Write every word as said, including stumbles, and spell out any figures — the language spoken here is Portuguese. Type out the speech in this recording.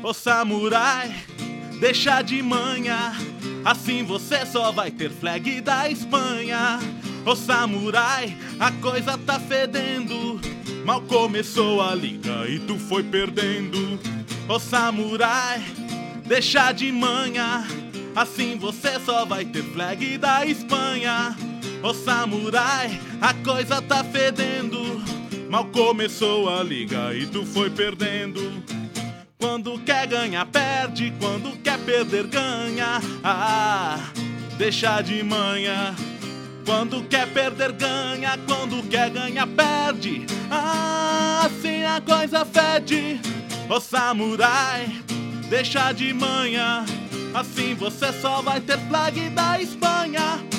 Ô samurai, deixa de manha, assim você só vai ter flag da Espanha. Ô samurai, a coisa tá fedendo, mal começou a liga e tu foi perdendo. Ô samurai, deixa de manha, assim você só vai ter flag da Espanha. Ô samurai, a coisa tá fedendo, mal começou a liga e tu foi perdendo. Quando quer ganhar, perde, quando quer perder, ganha. Ah, deixa de manha. Quando quer perder, ganha, quando quer ganhar, perde. Ah, assim a coisa fede. Ô samurai, deixa de manha, assim você só vai ter flag da Espanha.